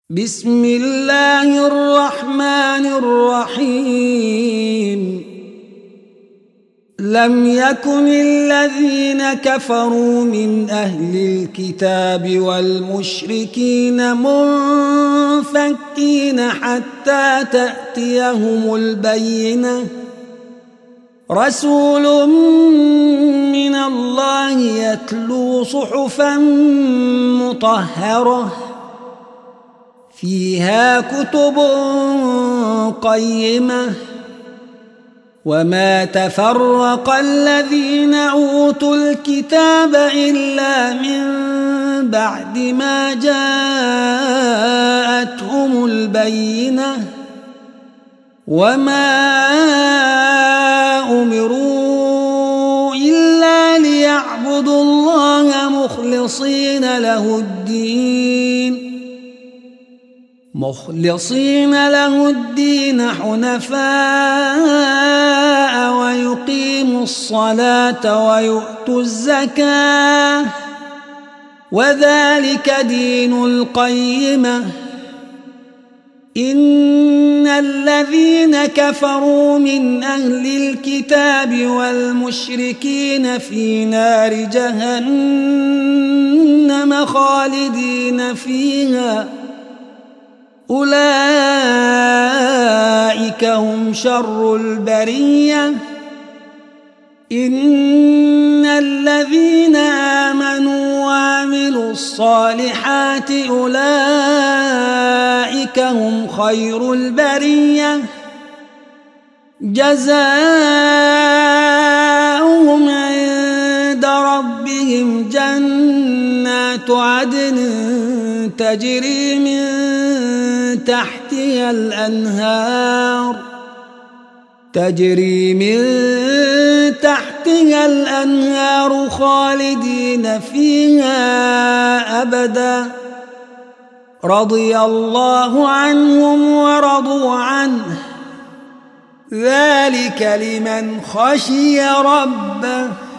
بسم الله الرحمن الرحيم لم يكن الذين كفروا من أهل الكتاب والمشركين منفكين حتى تأتيهم البينة رسول من الله يتلو صحفا مطهرة فيها كتب قيمة وما تفرق الذين أوتوا الكتاب إلا من بعد ما جاءتهم البينة وما أمروا إلا ليعبدوا الله مخلصين له الدين حنفاء ويقيموا الصلاة ويؤتوا الزكاة وذلك دين القيمة إن الذين كفروا من أهل الكتاب والمشركين في نار جهنم خالدين فيها أولئك هم شر البرية إن الذين آمنوا وعملوا الصالحات أولئك هم خير البرية جزاؤهم عند ربهم جنات عدن تجري من تحتها الأنهار خالدين فيها أبدا رضي الله عنهم ورضوا عنه ذلك لمن خشي ربه